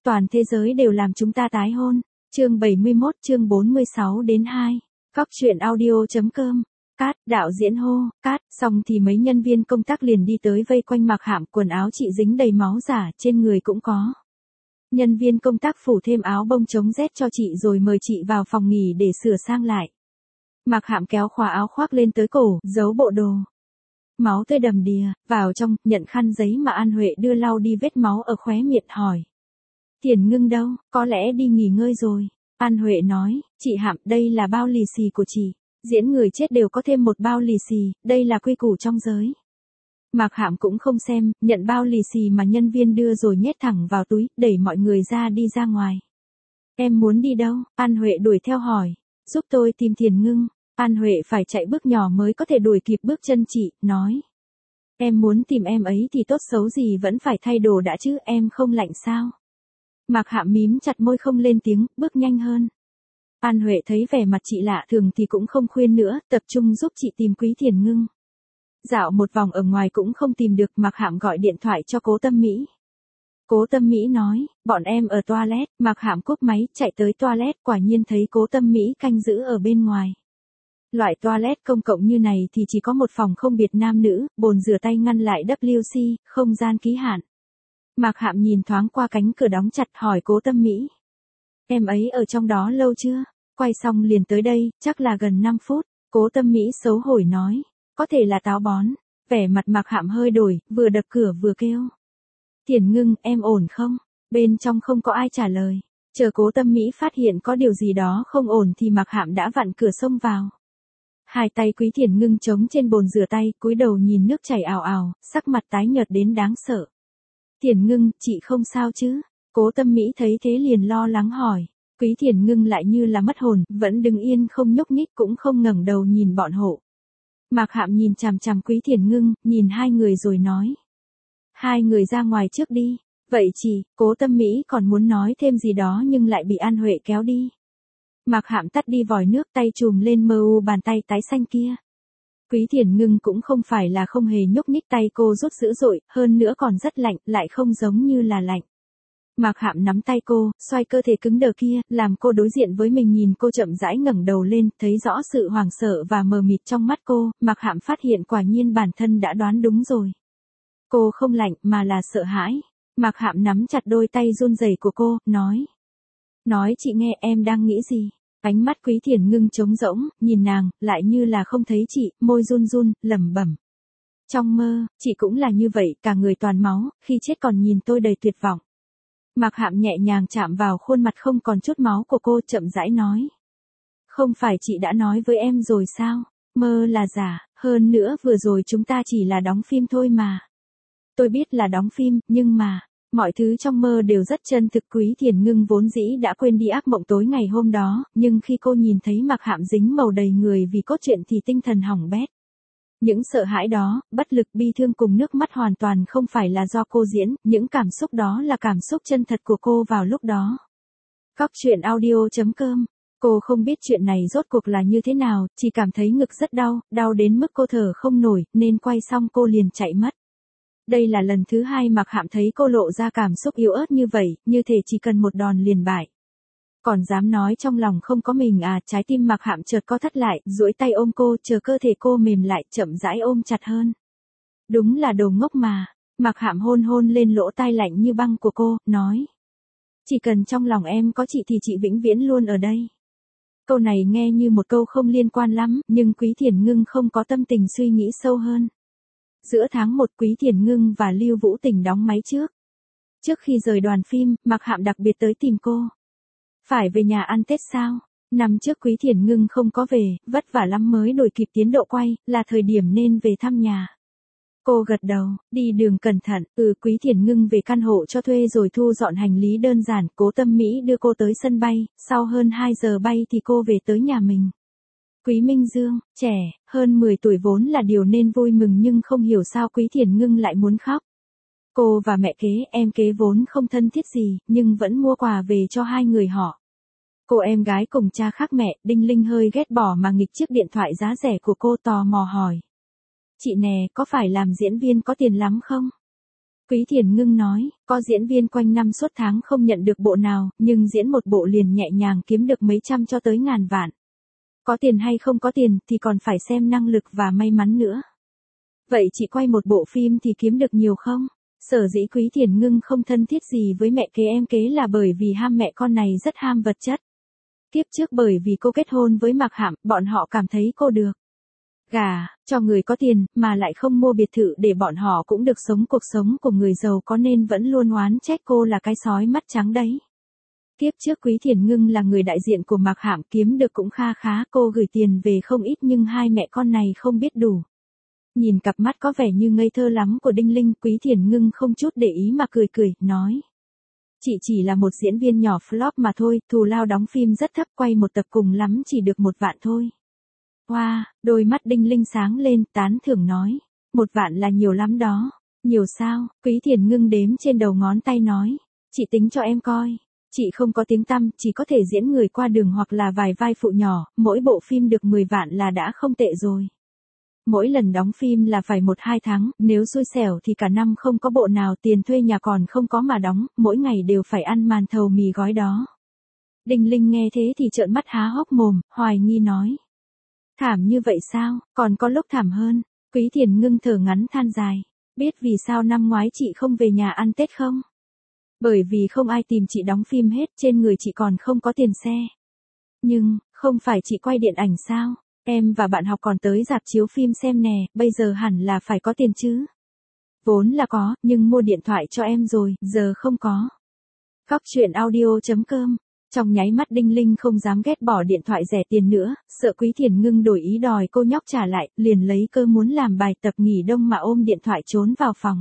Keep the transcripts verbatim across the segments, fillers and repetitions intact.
toàn thế giới đều làm chúng ta tái hôn. Chương bảy mươi mốt chương bốn mươi sáu đến hai. Cóc truyện audio.com. Cát, đạo diễn hô, cát, xong thì mấy nhân viên công tác liền đi tới vây quanh Mạc Hạm, quần áo chị dính đầy máu giả, trên người cũng có. Nhân viên công tác phủ thêm áo bông chống rét cho chị rồi mời chị vào phòng nghỉ để sửa sang lại. Mạc Hạm kéo khóa áo khoác lên tới cổ, giấu bộ đồ. Máu tươi đầm đìa, vào trong, nhận khăn giấy mà An Huệ đưa lau đi vết máu ở khóe miệng hỏi. Tiền Ngưng đâu, có lẽ đi nghỉ ngơi rồi. An Huệ nói, chị Hạm, đây là bao lì xì của chị. Diễn người chết đều có thêm một bao lì xì, đây là quy củ trong giới. Mạc Hạm cũng không xem, nhận bao lì xì mà nhân viên đưa rồi nhét thẳng vào túi, đẩy mọi người ra đi ra ngoài. Em muốn đi đâu? An Huệ đuổi theo hỏi. Giúp tôi tìm Tiền Ngưng. An Huệ phải chạy bước nhỏ mới có thể đuổi kịp bước chân chị, nói. Em muốn tìm em ấy thì tốt xấu gì vẫn phải thay đồ đã chứ, em không lạnh sao? Mạc Hạm mím chặt môi không lên tiếng, bước nhanh hơn. An Huệ thấy vẻ mặt chị lạ thường thì cũng không khuyên nữa, tập trung giúp chị tìm Quý Tiền Ngưng. Dạo một vòng ở ngoài cũng không tìm được, Mạc Hạm gọi điện thoại cho Cố Tâm Mỹ. Cố Tâm Mỹ nói, bọn em ở toilet. Mạc Hạm cúp máy, chạy tới toilet, quả nhiên thấy Cố Tâm Mỹ canh giữ ở bên ngoài. Loại toilet công cộng như này thì chỉ có một phòng không biệt nam nữ, bồn rửa tay ngăn lại W C, không gian ký hạn. Mạc Hạm nhìn thoáng qua cánh cửa đóng chặt, hỏi Cố Tâm Mỹ. Em ấy ở trong đó lâu chưa? Quay xong liền tới đây, chắc là gần năm phút. Cố Tâm Mỹ xấu hổ nói, có thể là táo bón. Vẻ mặt Mạc Hạm hơi đổi, vừa đập cửa vừa kêu. Tiền Ngưng, em ổn không? Bên trong không có ai trả lời. Chờ Cố Tâm Mỹ phát hiện có điều gì đó không ổn thì Mạc Hạm đã vặn cửa xông vào. Hai tay Quý Tiền Ngưng chống trên bồn rửa tay, cúi đầu nhìn nước chảy ào ào, sắc mặt tái nhợt đến đáng sợ. Tiền Ngưng, chị không sao chứ? Cố Tâm Mỹ thấy thế liền lo lắng hỏi. Quý Tiền Ngưng lại như là mất hồn, vẫn đứng yên không nhúc nhích cũng không ngẩng đầu nhìn bọn hộ. Mạc Hạm nhìn chằm chằm Quý Tiền Ngưng, nhìn hai người rồi nói. Hai người ra ngoài trước đi. Vậy chị, Cố Tâm Mỹ còn muốn nói thêm gì đó nhưng lại bị An Huệ kéo đi. Mạc Hạm tắt đi vòi nước, tay chùm lên mờ u bàn tay tái xanh kia. Quý Tiền Ngưng cũng không phải là không hề nhúc nhích, tay cô rút dữ dội, hơn nữa còn rất lạnh, lại không giống như là lạnh. Mạc Hạm nắm tay cô, xoay cơ thể cứng đờ kia, làm cô đối diện với mình, nhìn cô chậm rãi ngẩng đầu lên, thấy rõ sự hoảng sợ và mờ mịt trong mắt cô, Mạc Hạm phát hiện quả nhiên bản thân đã đoán đúng rồi. Cô không lạnh mà là sợ hãi. Mạc Hạm nắm chặt đôi tay run rẩy của cô, nói. Nói chị nghe, em đang nghĩ gì? Ánh mắt Quý Tiền Ngưng trống rỗng, nhìn nàng, lại như là không thấy chị, môi run run, lẩm bẩm. Trong mơ, chị cũng là như vậy, cả người toàn máu, khi chết còn nhìn tôi đầy tuyệt vọng. Mạc Hạm nhẹ nhàng chạm vào khuôn mặt không còn chút máu của cô, chậm rãi nói. Không phải chị đã nói với em rồi sao? Mơ là giả, hơn nữa vừa rồi chúng ta chỉ là đóng phim thôi mà. Tôi biết là đóng phim, nhưng mà, mọi thứ trong mơ đều rất chân thực. Quý Tiền Ngưng vốn dĩ đã quên đi ác mộng tối ngày hôm đó, nhưng khi cô nhìn thấy Mạc Hạm dính màu đầy người vì cốt truyện thì tinh thần hỏng bét. Những sợ hãi đó, bất lực, bi thương cùng nước mắt hoàn toàn không phải là do cô diễn, những cảm xúc đó là cảm xúc chân thật của cô vào lúc đó. Cóc truyện audio.com. Cô không biết chuyện này rốt cuộc là như thế nào, chỉ cảm thấy ngực rất đau, đau đến mức cô thở không nổi, nên quay xong cô liền chạy mất. Đây là lần thứ hai Mạc Hạm thấy cô lộ ra cảm xúc yếu ớt như vậy, như thể chỉ cần một đòn liền bại. Còn dám nói trong lòng không có mình à? Trái tim Mạc Hạm chợt co thắt lại, duỗi tay ôm cô, chờ cơ thể cô mềm lại, chậm rãi ôm chặt hơn. Đúng là đồ ngốc mà. Mạc Hạm hôn hôn lên lỗ tai lạnh như băng của cô, nói. Chỉ cần trong lòng em có chị thì chị vĩnh viễn luôn ở đây. Câu này nghe như một câu không liên quan lắm, nhưng Quý Tiền Ngưng không có tâm tình suy nghĩ sâu hơn. Giữa tháng một, Quý Tiền Ngưng và Lưu Vũ Tình đóng máy trước. Trước khi rời đoàn phim, Mạc Hạm đặc biệt tới tìm cô. Phải về nhà ăn Tết sao? Năm trước Quý Tiền Ngưng không có về, vất vả lắm mới đuổi kịp tiến độ quay, là thời điểm nên về thăm nhà. Cô gật đầu, đi đường cẩn thận. Ừ, Quý Tiền Ngưng về căn hộ cho thuê rồi thu dọn hành lý đơn giản. Cố Tâm Mỹ đưa cô tới sân bay, sau hơn hai giờ bay thì cô về tới nhà mình. Quý Minh Dương, trẻ, hơn mười tuổi vốn là điều nên vui mừng, nhưng không hiểu sao Quý Tiền Ngưng lại muốn khóc. Cô và mẹ kế, em kế vốn không thân thiết gì, nhưng vẫn mua quà về cho hai người họ. Cô em gái cùng cha khác mẹ, Đinh Linh hơi ghét bỏ mà nghịch chiếc điện thoại giá rẻ của cô, tò mò hỏi. Chị nè, có phải làm diễn viên có tiền lắm không? Quý Thiền Ngưng nói, có diễn viên quanh năm suốt tháng không nhận được bộ nào, nhưng diễn một bộ liền nhẹ nhàng kiếm được mấy trăm cho tới ngàn vạn. Có tiền hay không có tiền thì còn phải xem năng lực và may mắn nữa. Vậy chị quay một bộ phim thì kiếm được nhiều không? Sở dĩ Quý Thiền Ngưng không thân thiết gì với mẹ kế em kế là bởi vì ham mẹ con này rất ham vật chất. Kiếp trước bởi vì cô kết hôn với Mạc Hạm, bọn họ cảm thấy cô được gả cho người có tiền, mà lại không mua biệt thự để bọn họ cũng được sống cuộc sống của người giàu có nên vẫn luôn oán trách cô là cái sói mắt trắng đấy. Kiếp trước Quý Thiền Ngưng là người đại diện của Mạc Hạm, kiếm được cũng kha khá, cô gửi tiền về không ít nhưng hai mẹ con này không biết đủ. Nhìn cặp mắt có vẻ như ngây thơ lắm của Đinh Linh, Quý Thiền Ngưng không chút để ý mà cười cười, nói. Chị chỉ là một diễn viên nhỏ flop mà thôi, thù lao đóng phim rất thấp, quay một tập cùng lắm chỉ được một vạn thôi. Wow, đôi mắt Đinh Linh sáng lên, tán thưởng nói. Một vạn là nhiều lắm đó. Nhiều sao? Quý Thiền Ngưng đếm trên đầu ngón tay nói. Chị tính cho em coi. Chị không có tiếng tăm, chỉ có thể diễn người qua đường hoặc là vài vai phụ nhỏ, mỗi bộ phim được mười vạn là đã không tệ rồi. Mỗi lần đóng phim là phải một hai tháng, nếu xui xẻo thì cả năm không có bộ nào, tiền thuê nhà còn không có mà đóng, mỗi ngày đều phải ăn màn thầu mì gói đó. Đinh Linh nghe thế thì trợn mắt há hốc mồm, hoài nghi nói. Thảm như vậy sao, còn có lúc thảm hơn. Quý Thiền Ngưng thở ngắn than dài. Biết vì sao năm ngoái chị không về nhà ăn Tết không? Bởi vì không ai tìm chị đóng phim hết, trên người chị còn không có tiền xe. Nhưng, không phải chị quay điện ảnh sao? Em và bạn học còn tới rạp chiếu phim xem nè, bây giờ hẳn là phải có tiền chứ. Vốn là có, nhưng mua điện thoại cho em rồi, giờ không có. Cóc truyện audio chấm com. Trong nháy mắt Đinh Linh không dám ghét bỏ điện thoại rẻ tiền nữa, sợ Quý Thiền Ngưng đổi ý đòi cô nhóc trả lại, liền lấy cơ muốn làm bài tập nghỉ đông mà ôm điện thoại trốn vào phòng.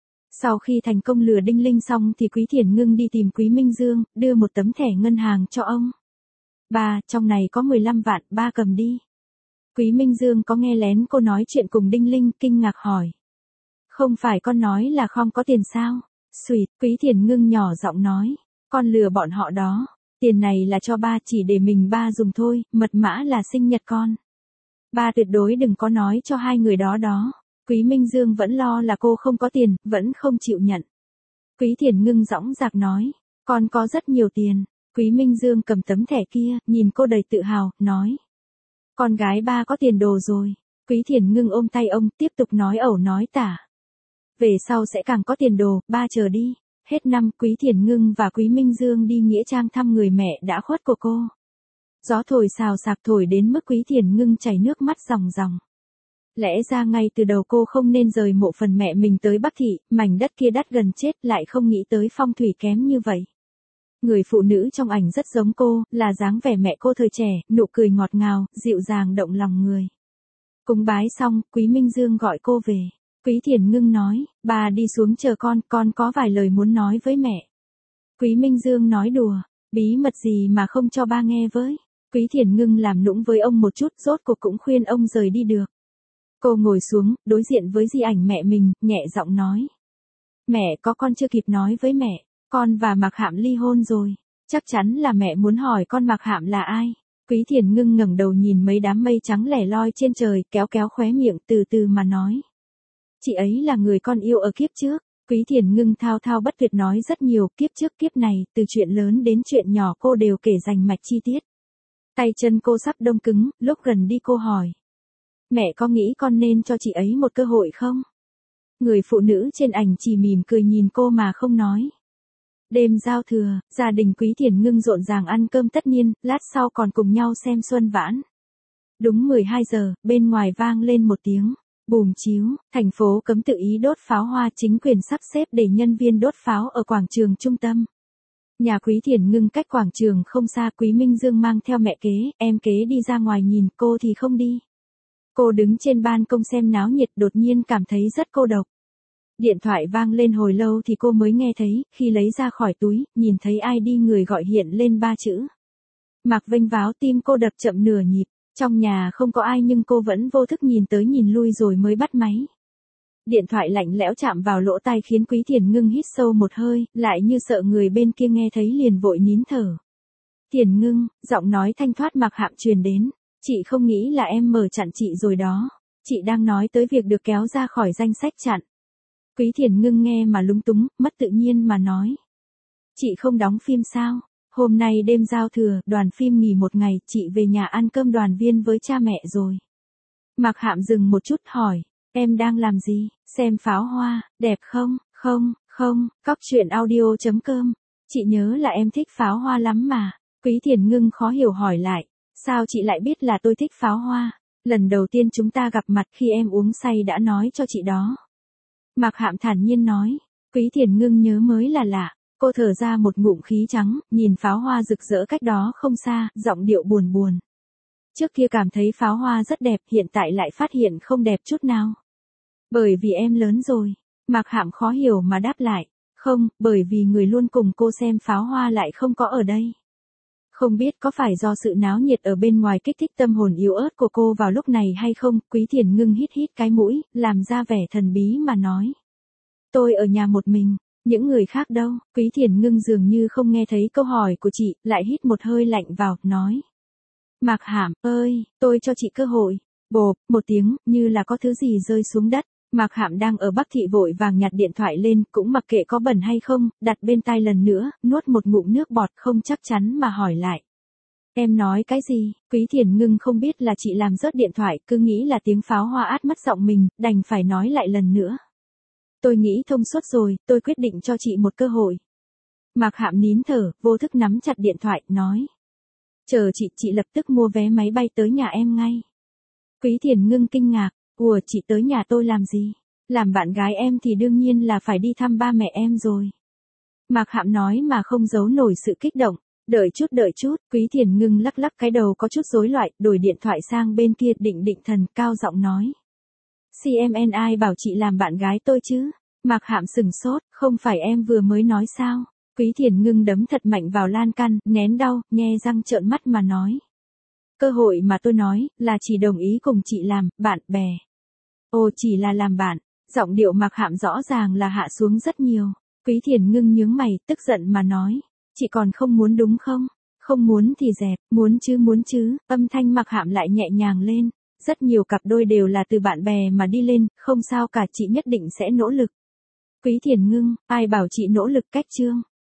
Sau khi thành công lừa Đinh Linh xong thì Quý Thiền Ngưng đi tìm Quý Minh Dương, đưa một tấm thẻ ngân hàng cho ông. Ba, trong này có mười lăm vạn, ba cầm đi. Quý Minh Dương có nghe lén cô nói chuyện cùng Đinh Linh, kinh ngạc hỏi. Không phải con nói là không có tiền sao? Xuyệt, Quý Thiền Ngưng nhỏ giọng nói. Con lừa bọn họ đó. Tiền này là cho ba, chỉ để mình ba dùng thôi, mật mã là sinh nhật con. Ba tuyệt đối đừng có nói cho hai người đó đó. Quý Minh Dương vẫn lo là cô không có tiền, vẫn không chịu nhận. Quý Thiền Ngưng dõng dạc nói. Con có rất nhiều tiền. Quý Minh Dương cầm tấm thẻ kia, nhìn cô đầy tự hào, nói. Con gái ba có tiền đồ rồi. Quý Thiền Ngưng ôm tay ông, tiếp tục nói ẩu nói tả. Về sau sẽ càng có tiền đồ, ba chờ đi. Hết năm, Quý Thiền Ngưng và Quý Minh Dương đi nghĩa trang thăm người mẹ đã khuất của cô. Gió thổi xào xạc thổi đến mức Quý Thiền Ngưng chảy nước mắt ròng ròng. Lẽ ra ngay từ đầu cô không nên rời mộ phần mẹ mình tới Bắc Thị, mảnh đất kia đắt gần chết, lại không nghĩ tới phong thủy kém như vậy. Người phụ nữ trong ảnh rất giống cô, là dáng vẻ mẹ cô thời trẻ, nụ cười ngọt ngào, dịu dàng động lòng người. Cúng bái xong, Quý Minh Dương gọi cô về. Quý Thiền Ngưng nói, bà đi xuống chờ con, con có vài lời muốn nói với mẹ. Quý Minh Dương nói đùa, bí mật gì mà không cho ba nghe với. Quý Thiền Ngưng làm nũng với ông một chút, rốt cuộc cũng khuyên ông rời đi được. Cô ngồi xuống, đối diện với di ảnh mẹ mình, nhẹ giọng nói. Mẹ có con chưa kịp nói với mẹ, con và Mạc Hạm ly hôn rồi. Chắc chắn là mẹ muốn hỏi con Mạc Hạm là ai. Quý Thiền Ngưng ngẩng đầu nhìn mấy đám mây trắng lẻ loi trên trời, kéo kéo khóe miệng từ từ mà nói. Chị ấy là người con yêu ở kiếp trước. Quý Thiền Ngưng thao thao bất tuyệt nói rất nhiều, kiếp trước kiếp này, từ chuyện lớn đến chuyện nhỏ cô đều kể rành mạch chi tiết. Tay chân cô sắp đông cứng, lúc gần đi cô hỏi. Mẹ có nghĩ con nên cho chị ấy một cơ hội không? Người phụ nữ trên ảnh chỉ mỉm cười nhìn cô mà không nói. Đêm giao thừa, gia đình Quý Thiền Ngưng rộn ràng ăn cơm tất niên, lát sau còn cùng nhau xem xuân vãn. Đúng mười hai giờ, bên ngoài vang lên một tiếng. Bùm chiếu, thành phố cấm tự ý đốt pháo hoa, chính quyền sắp xếp để nhân viên đốt pháo ở quảng trường trung tâm. Nhà Quý Thiền Ngưng cách quảng trường không xa, Quý Minh Dương mang theo mẹ kế, em kế đi ra ngoài nhìn, cô thì không đi. Cô đứng trên ban công xem náo nhiệt, đột nhiên cảm thấy rất cô độc. Điện thoại vang lên hồi lâu thì cô mới nghe thấy, khi lấy ra khỏi túi, nhìn thấy i đê người gọi hiện lên ba chữ. Mạc Vênh Váo, tim cô đập chậm nửa nhịp. Trong nhà không có ai nhưng cô vẫn vô thức nhìn tới nhìn lui rồi mới bắt máy. Điện thoại lạnh lẽo chạm vào lỗ tai khiến Quý Thiền Ngưng hít sâu một hơi, lại như sợ người bên kia nghe thấy liền vội nín thở. Thiền Ngưng, giọng nói thanh thoát Mạc Hạm truyền đến. Chị không nghĩ là em mở chặn chị rồi đó. Chị đang nói tới việc được kéo ra khỏi danh sách chặn. Quý Thiền Ngưng nghe mà lúng túng, mất tự nhiên mà nói. Chị không đóng phim sao? Hôm nay đêm giao thừa, đoàn phim nghỉ một ngày, chị về nhà ăn cơm đoàn viên với cha mẹ rồi. Mạc Hạm dừng một chút hỏi, em đang làm gì? Xem pháo hoa, đẹp không? Không, không, cóc truyện audio chấm com. Chị nhớ là em thích pháo hoa lắm mà. Quý Thiền Ngưng khó hiểu hỏi lại, sao chị lại biết là tôi thích pháo hoa? Lần đầu tiên chúng ta gặp mặt khi em uống say đã nói cho chị đó. Mạc Hạm thản nhiên nói, Quý Thiền Ngưng nhớ mới là lạ. Cô thở ra một ngụm khí trắng, nhìn pháo hoa rực rỡ cách đó không xa, giọng điệu buồn buồn. Trước kia cảm thấy pháo hoa rất đẹp, hiện tại lại phát hiện không đẹp chút nào. Bởi vì em lớn rồi. Mạc Hạm khó hiểu mà đáp lại, không, bởi vì người luôn cùng cô xem pháo hoa lại không có ở đây. Không biết có phải do sự náo nhiệt ở bên ngoài kích thích tâm hồn yếu ớt của cô vào lúc này hay không? Quý Thiền Ngưng hít hít cái mũi, làm ra vẻ thần bí mà nói. Tôi ở nhà một mình. Những người khác đâu? Quý Thiền Ngưng dường như không nghe thấy câu hỏi của chị, lại hít một hơi lạnh vào, nói. Mạc Hạm ơi, tôi cho chị cơ hội. Bộp, một tiếng, như là có thứ gì rơi xuống đất. Mạc Hạm đang ở Bắc Thị vội vàng nhặt điện thoại lên, cũng mặc kệ có bẩn hay không, đặt bên tai lần nữa, nuốt một ngụm nước bọt không chắc chắn mà hỏi lại. Em nói cái gì? Quý Thiền Ngưng không biết là chị làm rớt điện thoại, cứ nghĩ là tiếng pháo hoa át mất giọng mình, đành phải nói lại lần nữa. Tôi nghĩ thông suốt rồi, tôi quyết định cho chị một cơ hội. Mạc Hạm nín thở, vô thức nắm chặt điện thoại, nói. Chờ chị, chị lập tức mua vé máy bay tới nhà em ngay. Quý Thiền Ngưng kinh ngạc, ủa chị tới nhà tôi làm gì? Làm bạn gái em thì đương nhiên là phải đi thăm ba mẹ em rồi. Mạc Hạm nói mà không giấu nổi sự kích động. Đợi chút đợi chút, Quý Thiền Ngưng lắc lắc cái đầu có chút rối loạn, đổi điện thoại sang bên kia định định thần, cao giọng nói. xê em en ai bảo chị làm bạn gái tôi chứ? Mạc Hạm sừng sốt, không phải em vừa mới nói sao? Quý Thiền Ngưng đấm thật mạnh vào lan can, nén đau, nhe răng trợn mắt mà nói. Cơ hội mà tôi nói, là chỉ đồng ý cùng chị làm, bạn bè. Ồ chỉ là làm bạn, giọng điệu Mạc Hạm rõ ràng là hạ xuống rất nhiều. Quý Thiền Ngưng nhướng mày, tức giận mà nói. Chị còn không muốn đúng không? Không muốn thì dẹp, muốn chứ muốn chứ, âm thanh Mạc Hạm lại nhẹ nhàng lên. Rất nhiều cặp đôi đều là từ bạn bè mà đi lên, không sao cả, chị nhất định sẽ nỗ lực. Quý Thiền Ngưng, ai bảo chị nỗ lực cách chương?